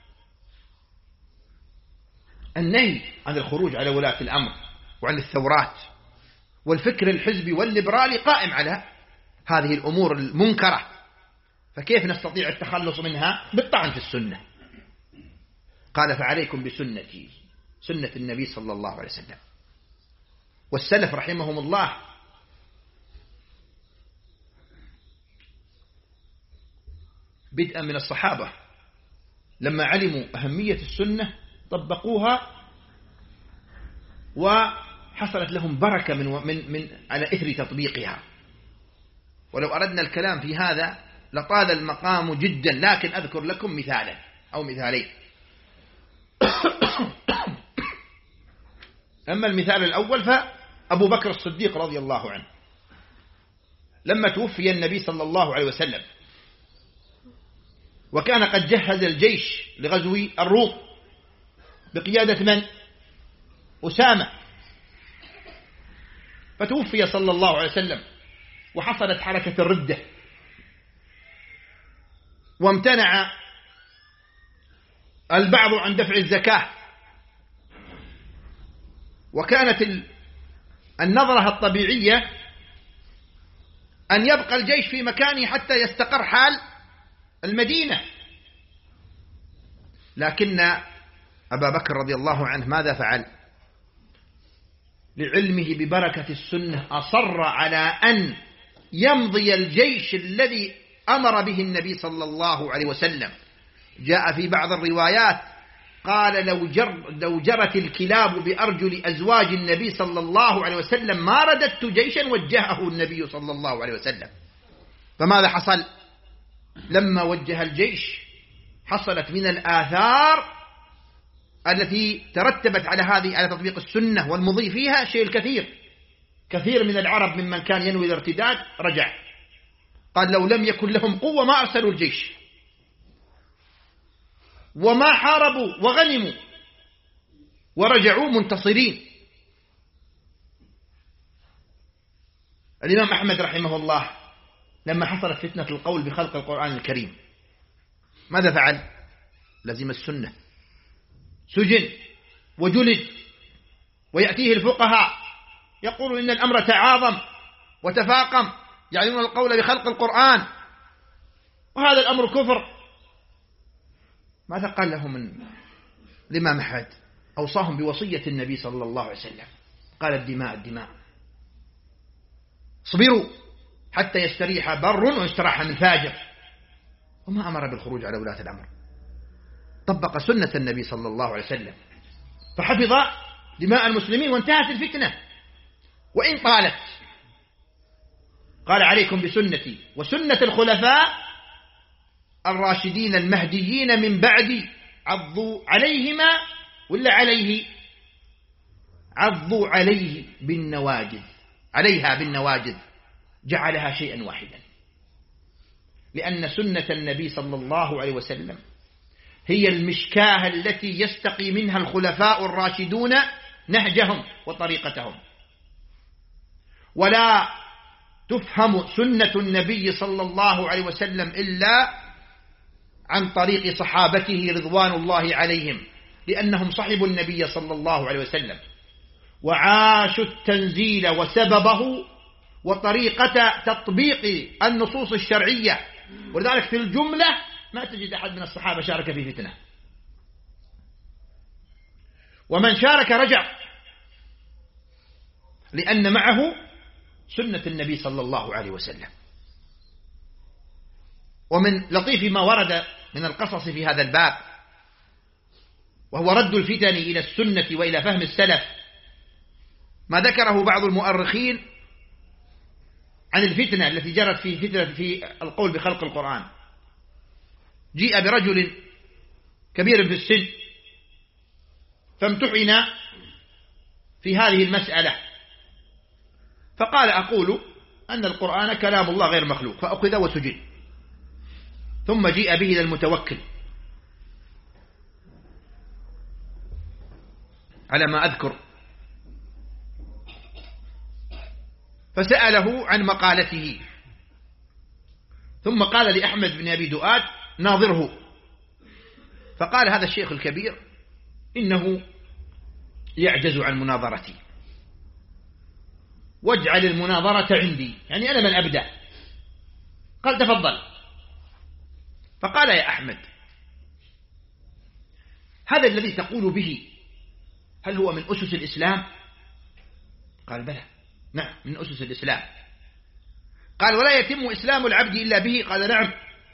النهي عن الخروج على ولاة الأمر وعن الثورات، والفكر الحزبي والليبرالي قائم على هذه الأمور المنكرة، فكيف نستطيع التخلص منها؟ بالطعن في السنة. قال فعليكم بسنتي، سنة النبي صلى الله عليه وسلم. والسلف رحمهم الله بدءا من الصحابة لما علموا أهمية السنة طبقوها وحصلت لهم بركة من على إثر تطبيقها. ولو أردنا الكلام في هذا لطال المقام جدا، لكن أذكر لكم مثالا أو مثالين. أما المثال الأول فأبو بكر الصديق رضي الله عنه لما توفي النبي صلى الله عليه وسلم وكان قد جهز الجيش لغزو الروم بقيادة من؟ أسامة، فتوفي صلى الله عليه وسلم وحصلت حركة الردة وامتنع البعض عن دفع الزكاة، وكانت النظرة الطبيعية أن يبقى الجيش في مكانه حتى يستقر حال المدينة. لكن أبا بكر رضي الله عنه ماذا فعل؟ لعلمه ببركة السنة أصر على أن يمضي الجيش الذي أمر به النبي صلى الله عليه وسلم. جاء في بعض الروايات قال لو جرت الكلاب بأرجل أزواج النبي صلى الله عليه وسلم ما رددت جيشا وجهه النبي صلى الله عليه وسلم. فماذا حصل؟ لما وجه الجيش حصلت من الآثار التي ترتبت على تطبيق السنة والمضي فيها شيء الكثير. كثير من العرب ممن كان ينوي الارتداد رجع، قال لو لم يكن لهم قوة ما أرسلوا الجيش وما حاربوا وغنموا ورجعوا منتصرين. الإمام أحمد رحمه الله لما حصلت فتنة القول بخلق القرآن الكريم ماذا فعل؟ لزم السنة، سجن وجلد، ويأتيه الفقهاء يقولون إن الأمر تعاظم وتفاقم، يعلمون القول بخلق القرآن وهذا الأمر كفر. ماذا قال لهم الإمام أحمد؟ أوصاهم بوصية النبي صلى الله عليه وسلم، قال الدماء الدماء، اصبروا حتى يستريح بر ويستراح من فاجر، وما أمر بالخروج على ولاة الأمر، طبق سنة النبي صلى الله عليه وسلم فحفظ دماء المسلمين وانتهت الفتنة وإن طالت. قال عليكم بسنتي وسنة الخلفاء الراشدين المهديين من بعدي، عضوا عليهما ولا عليه، عضوا عليه بالنواجذ، عليها بالنواجذ، جعلها شيئا واحدا، لأن سنة النبي صلى الله عليه وسلم هي المشكاة التي يستقي منها الخلفاء الراشدون نهجهم وطريقتهم، ولا تفهم سنة النبي صلى الله عليه وسلم إلا عن طريق صحابته رضوان الله عليهم، لأنهم صحبوا النبي صلى الله عليه وسلم وعاشوا التنزيل وسببه وطريقة تطبيق النصوص الشرعية، ولذلك في الجملة ما تجد أحد من الصحابة شارك في فتنة، ومن شارك رجع، لأن معه سنة النبي صلى الله عليه وسلم. ومن لطيف ما ورد من القصص في هذا الباب وهو رد الفتن إلى السنة وإلى فهم السلف، ما ذكره بعض المؤرخين عن الفتنة التي جرت في القول بخلق القرآن. جيء برجل كبير في السن فامتحن في هذه المسألة، فقال أقول أن القرآن كلام الله غير مخلوق، فأخذ وسجن. ثم جيء به إلى المتوكل على ما أذكر، فسأله عن مقالته، ثم قال لأحمد بن أبي دؤاد ناظره، فقال هذا الشيخ الكبير إنه يعجز عن مناظرتي، واجعل المناظرة عندي، يعني أنا من أبدأ. قال تفضل. فقال يا أحمد هذا الذي تقول به هل هو من أسس الإسلام؟ قال بلى، نعم من أسس الإسلام. قال ولا يتم إسلام العبد إلا به؟ قال نعم.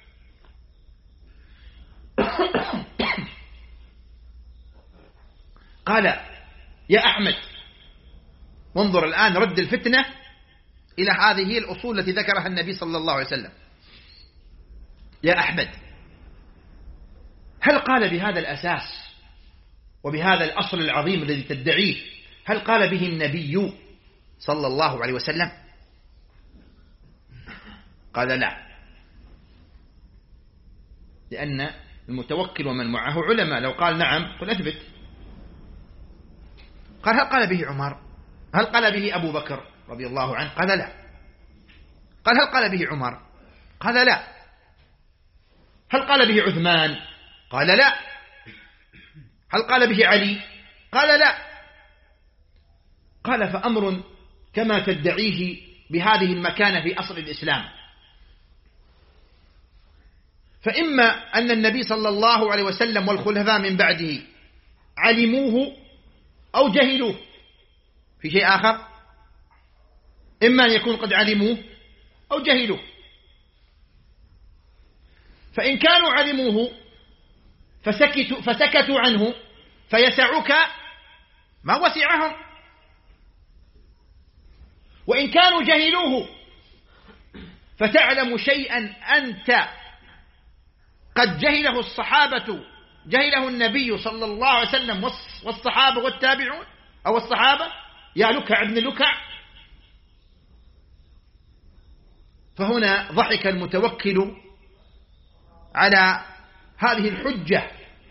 قال يا أحمد وانظر الآن رد الفتنة إلى هذه الأصول التي ذكرها النبي صلى الله عليه وسلم. يا أحمد هل قال بهذا الأساس وبهذا الأصل العظيم الذي تدعيه هل قال به النبي صلى الله عليه وسلم؟ قال لا، لأن المتوكل ومن معه علماء، لو قال نعم قل أثبت. قال هل قال به عمر؟ هل قال به أبو بكر رضي الله عنه؟ قال لا. قال هل قال به عمر؟ قال لا. هل قال به عثمان؟ قال لا. هل قال به علي؟ قال لا. قال فأمر كما تدعيه بهذه المكانة في أصل الإسلام، فإما أن النبي صلى الله عليه وسلم والخلفاء من بعده علموه أو جهلوه، في شيء آخر، إما أن يكون قد علموه أو جهلوه. فإن كانوا علموه فسكتوا عنه فيسعك ما وسعهم، وإن كانوا جهلوه فتعلم شيئا أنت قد جهله الصحابة، جهله النبي صلى الله عليه وسلم والصحابة والتابعون أو الصحابة، يا لكع ابن لكع. فهنا ضحك المتوكل على هذه الحجة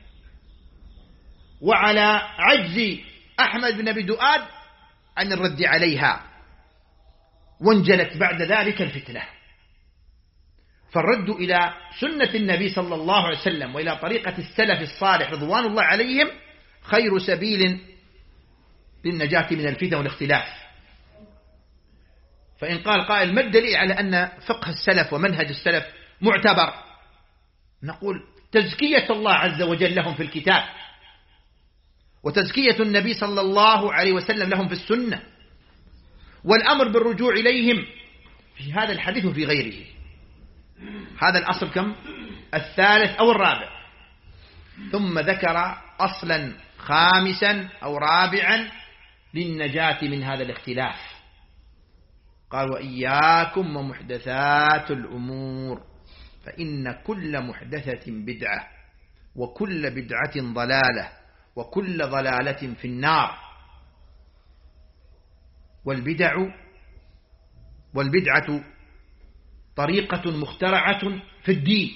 وعلى عجز أحمد بن أبي دؤاد عن الرد عليها، وانجلت بعد ذلك الفتنة. فالرد إلى سنة النبي صلى الله عليه وسلم وإلى طريقة السلف الصالح رضوان الله عليهم خير سبيل للنجاة من الفتن والاختلاف. فإن قال قائل ما الدليل على أن فقه السلف ومنهج السلف معتبر؟ نقول تزكية الله عز وجل لهم في الكتاب، وتزكية النبي صلى الله عليه وسلم لهم في السنة، والأمر بالرجوع إليهم في هذا الحديث وفي غيره. هذا الأصل كم؟ الثالث أو الرابع. ثم ذكر أصلا خامسا أو رابعا للنجاة من هذا الاختلاف، قال: وإياكم ومحدثات الأمور فإن كل محدثة بدعة وكل بدعة ضلالة وكل ضلالة في النار. والبدعة طريقة مخترعة في الدين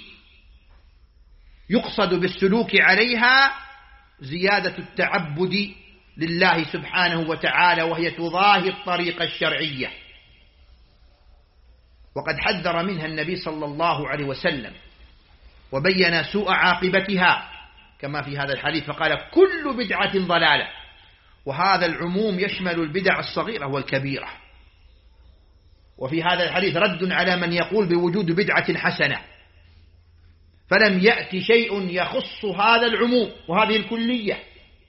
يقصد بالسلوك عليها زيادة التعبد لله سبحانه وتعالى، وهي تضاهي الطريقة الشرعية، وقد حذر منها النبي صلى الله عليه وسلم وبين سوء عاقبتها كما في هذا الحديث، فقال: كل بدعة ضلالة. وهذا العموم يشمل البدع الصغيرة والكبيرة. وفي هذا الحديث رد على من يقول بوجود بدعة حسنة، فلم يأتي شيء يخص هذا العموم وهذه الكلية.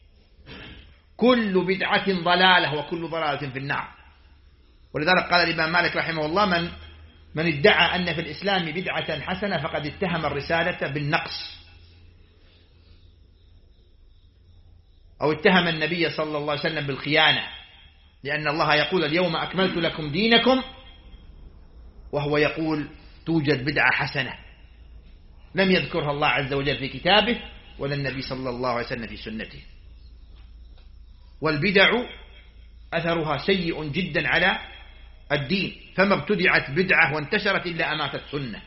كل بدعة ضلالة وكل ضلالة في النار. ولذلك قال الإمام مالك رحمه الله: من ادعى أن في الإسلام بدعة حسنة فقد اتهم الرسالة بالنقص، أو اتهم النبي صلى الله عليه وسلم بالخيانة، لأن الله يقول: اليوم أكملت لكم دينكم، وهو يقول توجد بدعة حسنة لم يذكرها الله عز وجل في كتابه ولا النبي صلى الله عليه وسلم في سنته. والبدع أثرها سيء جدا على الدين، فما ابتدعت بدعة وانتشرت إلا أماتت سنة.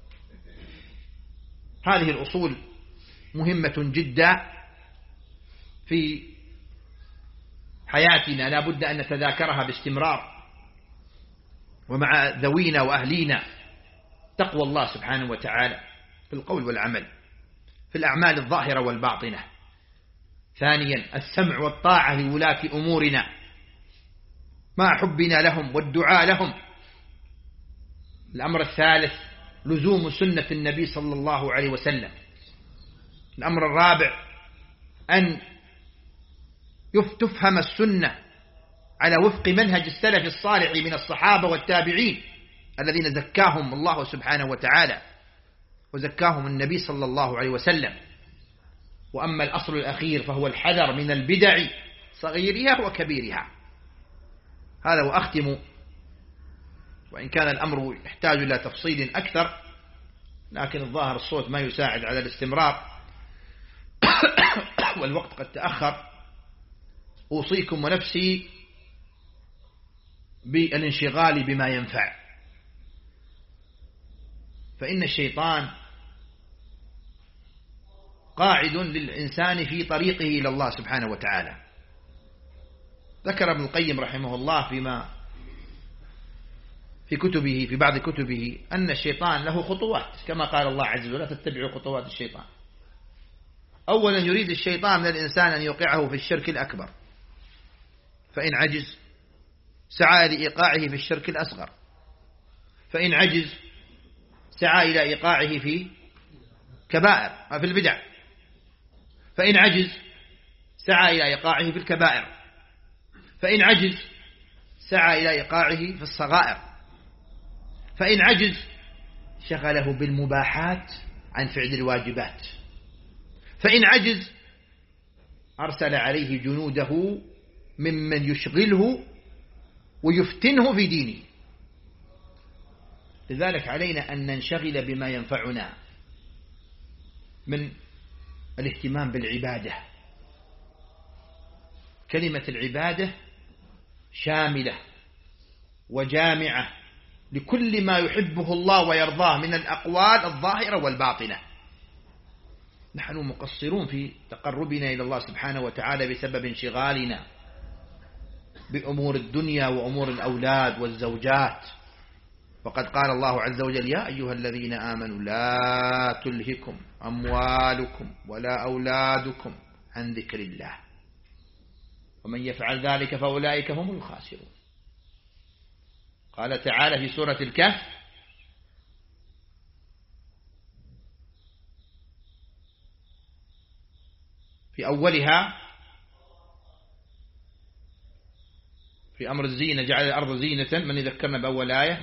هذه الأصول مهمة جدا في حياتنا، لا بد أن نتذاكرها باستمرار، ومع ذوينا وأهلينا تقوى الله سبحانه وتعالى في القول والعمل، في الأعمال الظاهرة والباطنة. ثانيا: السمع والطاعة لولاة أمورنا مع حبنا لهم والدعاء لهم. الأمر الثالث: لزوم سنة النبي صلى الله عليه وسلم. الأمر الرابع: أن تفهم السنة على وفق منهج السلف الصالح من الصحابة والتابعين الذين زكاهم الله سبحانه وتعالى وزكاهم النبي صلى الله عليه وسلم. وأما الأصل الأخير فهو الحذر من البدع صغيرها وكبيرها. هذا وأختم، وإن كان الأمر يحتاج إلى تفصيل أكثر، لكن الظاهر الصوت ما يساعد على الاستمرار والوقت قد تأخر. أوصيكم ونفسي بالانشغال بما ينفع، فإن الشيطان قاعد للإنسان في طريقه إلى الله سبحانه وتعالى. ذكر ابن القيم رحمه الله في بعض كتبه أن الشيطان له خطوات، كما قال الله عز وجل: لا تتبعوا خطوات الشيطان. أولا يريد الشيطان من الإنسان أن يوقعه في الشرك الأكبر، فإن عجز سعى لإيقاعه في الشرك الأصغر، فإن عجز سعى إلى إيقاعه في كبائر في البدع، فإن عجز سعى إلى إيقاعه في الكبائر، فإن عجز سعى إلى إيقاعه في الصغائر، فإن عجز شغله بالمباحات عن فعل الواجبات، فإن عجز أرسل عليه جنوده ممن يشغله ويفتنه في دينه. لذلك علينا أن ننشغل بما ينفعنا من الاهتمام بالعبادة. كلمة العبادة شاملة وجامعة لكل ما يحبه الله ويرضاه من الأقوال الظاهرة والباطنة. نحن مقصرون في تقربنا إلى الله سبحانه وتعالى بسبب انشغالنا بأمور الدنيا وأمور الأولاد والزوجات. وقد قال الله عز وجل: يا أيها الذين آمنوا لا تلهكم أموالكم ولا أولادكم عن ذكر الله ومن يفعل ذلك فأولئك هم الخاسرون. قال تعالى في سورة الكهف: في أولها: في أمر الزينة جعل الأرض زينة، من يذكرنا بأول آية؟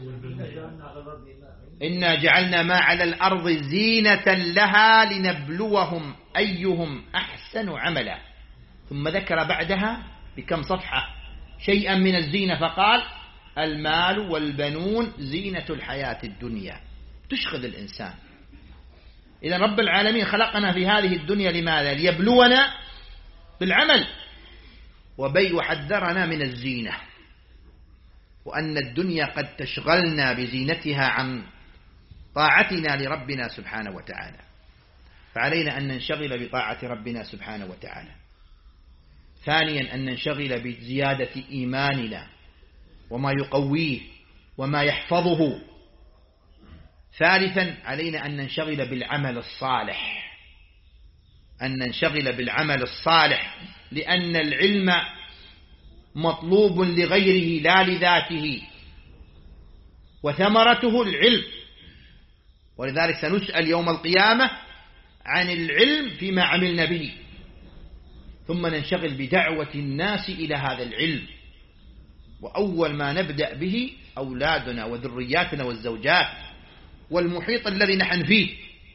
إنا جعلنا ما على الأرض زينة لها لنبلوهم أيهم أحسن عملا. ثم ذكر بعدها بكم صفحة شيئا من الزينة فقال المال والبنون زينة الحياة الدنيا، تشغل الإنسان. إذا رب العالمين خلقنا في هذه الدنيا لماذا؟ ليبلونا بالعمل، وحذرنا من الزينة، وأن الدنيا قد تشغلنا بزينتها عن طاعتنا لربنا سبحانه وتعالى، فعلينا أن ننشغل بطاعة ربنا سبحانه وتعالى. ثانيا أن ننشغل بزيادة إيماننا وما يقويه وما يحفظه. ثالثا علينا أن ننشغل بالعمل الصالح، أن ننشغل بالعمل الصالح، لأن العلم مطلوب لغيره لا لذاته، وثمرته العلم. ولذلك سنسأل يوم القيامة عن العلم فيما عملنا به. ثم ننشغل بدعوة الناس إلى هذا العلم، وأول ما نبدأ به أولادنا وذرياتنا والزوجات والمحيط الذي نحن فيه،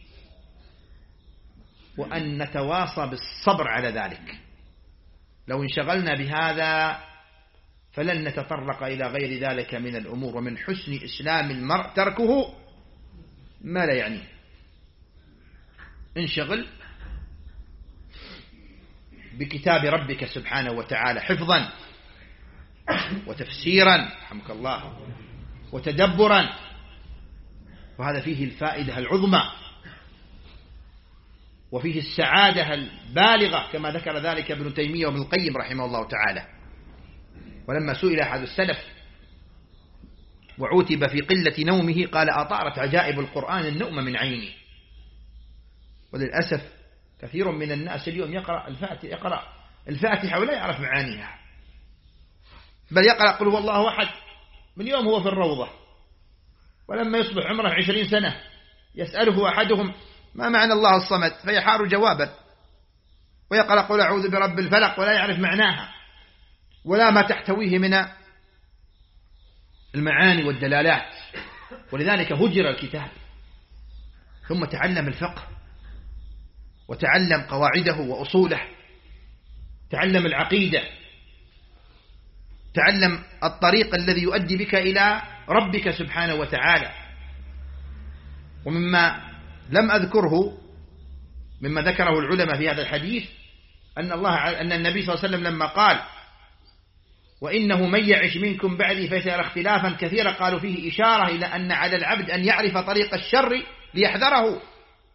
وأن نتواصى بالصبر على ذلك. لو انشغلنا بهذا فلن نتطرق إلى غير ذلك من الأمور. ومن حسن إسلام المرء تركه ما لا يعنيه. انشغل بكتاب ربك سبحانه وتعالى حفظا وتفسيرا رحمك الله وتدبرا، وهذا فيه الفائدة العظمى وفيه السعادة البالغة، كما ذكر ذلك ابن تيمية وابن القيم رحمه الله تعالى. ولما سئل أحد السلف وعوتب في قلة نومه قال أطارت عجائب القرآن النوم من عيني. وللأسف كثير من الناس اليوم يقرأ الفاتحة ولا يعرف معانيها، بل يقرأ قل هو الله أحد من يوم هو في الروضة، ولما يصبح عمره 20 سنة يسأله أحدهم ما معنى الله الصمد فيحار جوابا، ويقرأ قل أعوذ برب الفلق ولا يعرف معناها ولا ما تحتويه من المعاني والدلالات. ولذلك هجر الكتاب. ثم تعلم الفقه وتعلم قواعده وأصوله، تعلم العقيدة، تعلم الطريق الذي يؤدي بك إلى ربك سبحانه وتعالى. ومما لم أذكره مما ذكره العلماء في هذا الحديث أن النبي صلى الله عليه وسلم لما قال وإنه من يعش منكم بعدي فسيرى اختلافا كثيرا، قالوا فيه إشارة إلى أن على العبد أن يعرف طريق الشر ليحذره.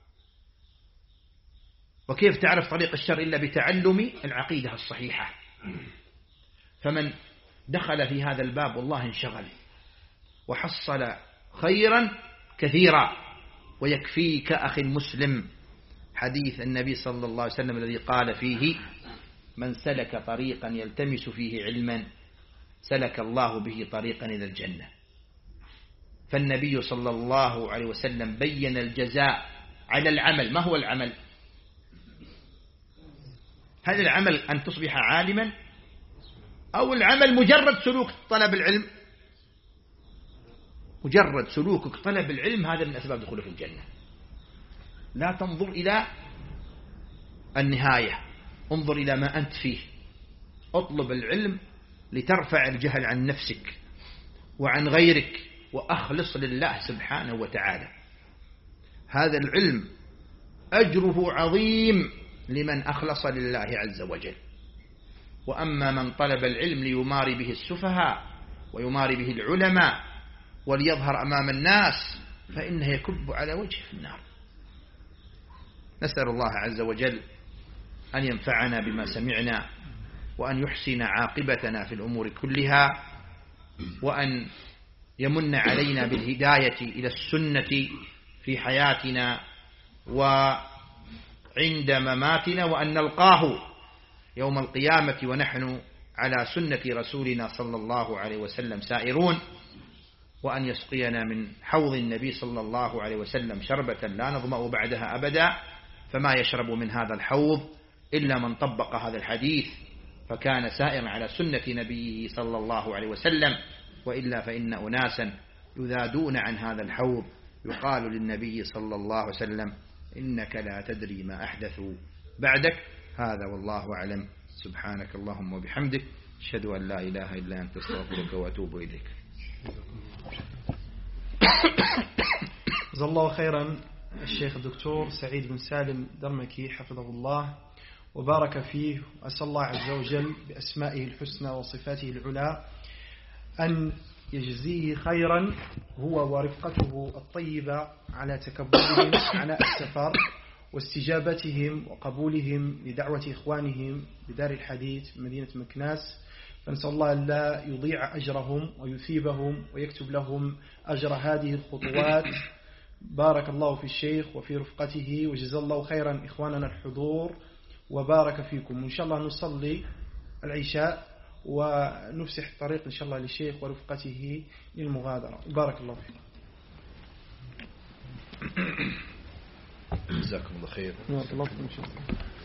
وكيف تعرف طريق الشر إلا بتعلم العقيدة الصحيحة؟ فمن دخل في هذا الباب والله انشغل وحصل خيرا كثيرا. ويكفيك أخي المسلم حديث النبي صلى الله عليه وسلم الذي قال فيه من سلك طريقا يلتمس فيه علما سلك الله به طريقا إلى الجنة. فالنبي صلى الله عليه وسلم بين الجزاء على العمل. ما هو العمل؟ هل العمل أن تصبح عالما، أو العمل مجرد سلوك طلب العلم؟ مجرد سلوكك طلب العلم هذا من أسباب دخولك في الجنة. لا تنظر إلى النهاية، انظر إلى ما أنت فيه. اطلب العلم لترفع الجهل عن نفسك وعن غيرك، وأخلص لله سبحانه وتعالى. هذا العلم أجره عظيم لمن أخلص لله عز وجل. وأما من طلب العلم ليماري به السفهاء ويماري به العلماء وليظهر أمام الناس فإنه يكب على وجهه في النار. نسأل الله عز وجل أن ينفعنا بما سمعنا، وأن يحسن عاقبتنا في الأمور كلها، وأن يمن علينا بالهداية إلى السنة في حياتنا وعند مماتنا، وأن نلقاه يوم القيامة ونحن على سنة رسولنا صلى الله عليه وسلم سائرون، وأن يسقينا من حوض النبي صلى الله عليه وسلم شربة لا نظمأ بعدها أبدا، فما يشرب من هذا الحوض إلا من طبق هذا الحديث فكان سائرا على سنة نبيه صلى الله عليه وسلم، وإلا فإن أناسا يذادون عن هذا الحوض، يقال للنبي صلى الله عليه وسلم إنك لا تدري ما أحدثوا بعدك. هذا والله أعلم. سبحانك اللهم وبحمدك، أشهد أن لا إله إلا أنت، استغفرك وأتوب إليك. جزا الله خيرا الشيخ الدكتور سعيد بن سالم درمكي حفظه الله وبارك فيه، وأسأل الله عز وجل بأسمائه الحسنى وصفاته العلى أن يجزيه خيرا هو ورفقته الطيبة على تكبرهم عناء السفر واستجابتهم وقبولهم لدعوة إخوانهم بدار الحديث مدينة مكناس. فنسأل الله أن لا يضيع أجرهم ويثيبهم ويكتب لهم أجر هذه الخطوات. بارك الله في الشيخ وفي رفقته، وجزا الله خيرا إخواننا الحضور، وبارك فيكم. إن شاء الله نصلي العشاء ونفسح الطريق إن شاء الله للشيخ ورفقته للمغادرة. بارك الله فيكم. جزاكم الله خير. بارك الله فيكم.